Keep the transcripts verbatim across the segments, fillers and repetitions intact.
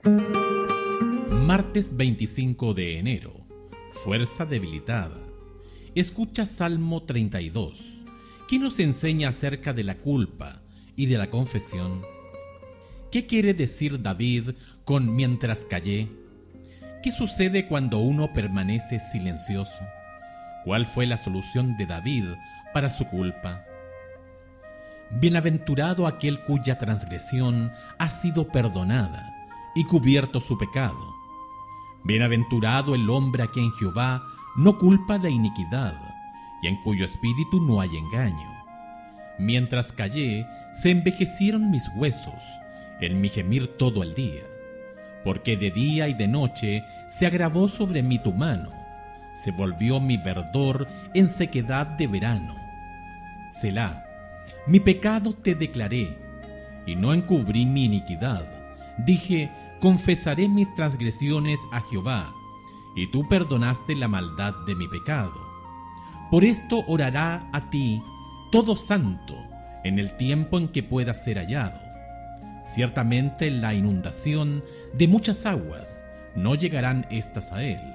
Martes veinticinco de enero. Fuerza debilitada. Escucha Salmo treinta y dos, que nos enseña acerca de la culpa y de la confesión. ¿Qué quiere decir David con mientras callé? ¿Qué sucede cuando uno permanece silencioso? ¿Cuál fue la solución de David para su culpa? Bienaventurado aquel cuya transgresión ha sido perdonada y cubierto su pecado. Bienaventurado el hombre a quien Jehová no culpa de iniquidad y en cuyo espíritu no hay engaño. Mientras callé, se envejecieron mis huesos en mi gemir todo el día, porque de día y de noche se agravó sobre mí tu mano, se volvió mi verdor en sequedad de verano. Selah, mi pecado te declaré, y no encubrí mi iniquidad. Dije, confesaré mis transgresiones a Jehová, y tú perdonaste la maldad de mi pecado. Por esto orará a ti todo santo en el tiempo en que pueda ser hallado. Ciertamente la inundación de muchas aguas no llegarán estas a él.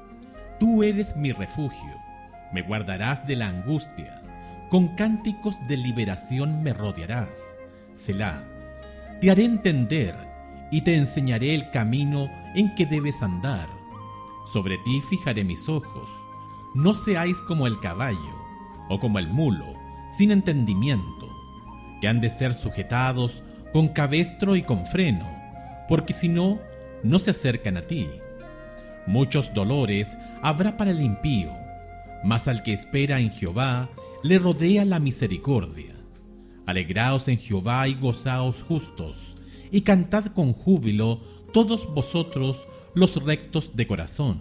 Tú eres mi refugio, me guardarás de la angustia, con cánticos de liberación me rodearás. Selah, te haré entender y te enseñaré el camino en que debes andar. Sobre ti fijaré mis ojos. No seáis como el caballo o como el mulo, sin entendimiento, que han de ser sujetados con cabestro y con freno, porque si no, no se acercan a ti. Muchos dolores habrá para el impío, mas al que espera en Jehová le rodea la misericordia. Alegraos en Jehová y gozaos justos, y cantad con júbilo todos vosotros los rectos de corazón.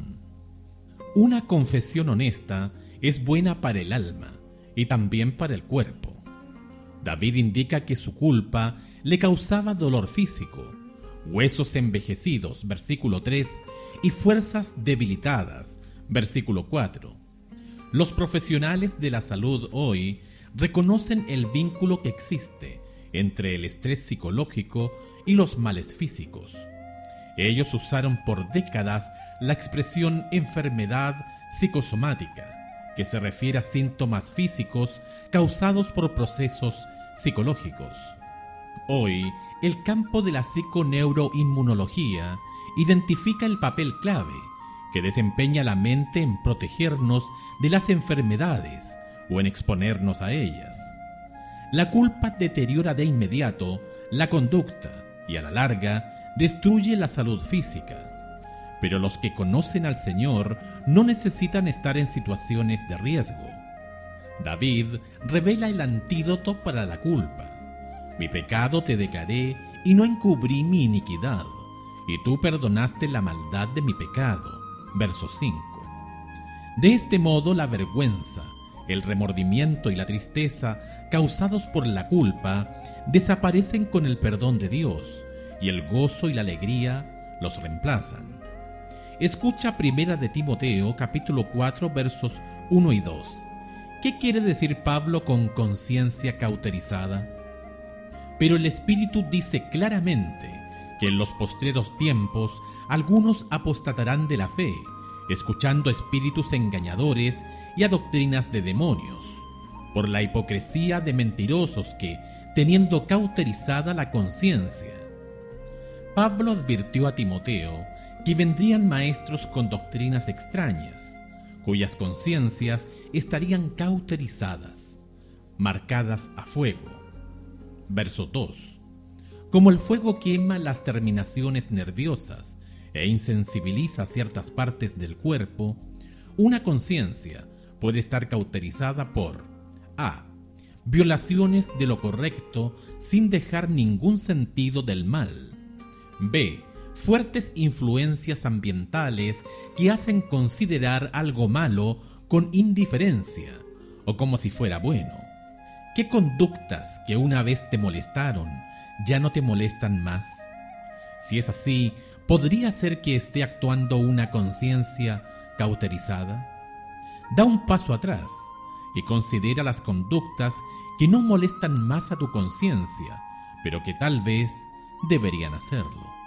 Una confesión honesta es buena para el alma y también para el cuerpo. David indica que su culpa le causaba dolor físico, huesos envejecidos, versículo tres, y fuerzas debilitadas, versículo cuatro. Los profesionales de la salud hoy reconocen el vínculo que existe entre el estrés psicológico y los males físicos. Ellos usaron por décadas la expresión enfermedad psicosomática, que se refiere a síntomas físicos causados por procesos psicológicos. Hoy, el campo de la psiconeuroinmunología identifica el papel clave que desempeña la mente en protegernos de las enfermedades o en exponernos a ellas. La culpa deteriora de inmediato la conducta y a la larga destruye la salud física. Pero los que conocen al Señor no necesitan estar en situaciones de riesgo. David revela el antídoto para la culpa. Mi pecado te declaré y no encubrí mi iniquidad, y tú perdonaste la maldad de mi pecado. Verso cinco. De este modo la vergüenza, el remordimiento y la tristeza causados por la culpa desaparecen con el perdón de Dios, y el gozo y la alegría los reemplazan. Escucha Primera de Timoteo, capítulo cuatro, versos uno y dos. ¿Qué quiere decir Pablo con conciencia cauterizada? Pero el Espíritu dice claramente que en los postreros tiempos algunos apostatarán de la fe, escuchando a espíritus engañadores y a doctrinas de demonios, por la hipocresía de mentirosos que, teniendo cauterizada la conciencia. Pablo advirtió a Timoteo que vendrían maestros con doctrinas extrañas, cuyas conciencias estarían cauterizadas, marcadas a fuego. Verso dos. Como el fuego quema las terminaciones nerviosas e insensibiliza ciertas partes del cuerpo, una conciencia puede estar cauterizada por a. Violaciones de lo correcto sin dejar ningún sentido del mal. B. Fuertes influencias ambientales que hacen considerar algo malo con indiferencia o como si fuera bueno. ¿Qué conductas que una vez te molestaron ya no te molestan más? Si es así, ¿podría ser que esté actuando una conciencia cauterizada? Da un paso atrás y considera las conductas que no molestan más a tu conciencia, pero que tal vez deberían hacerlo.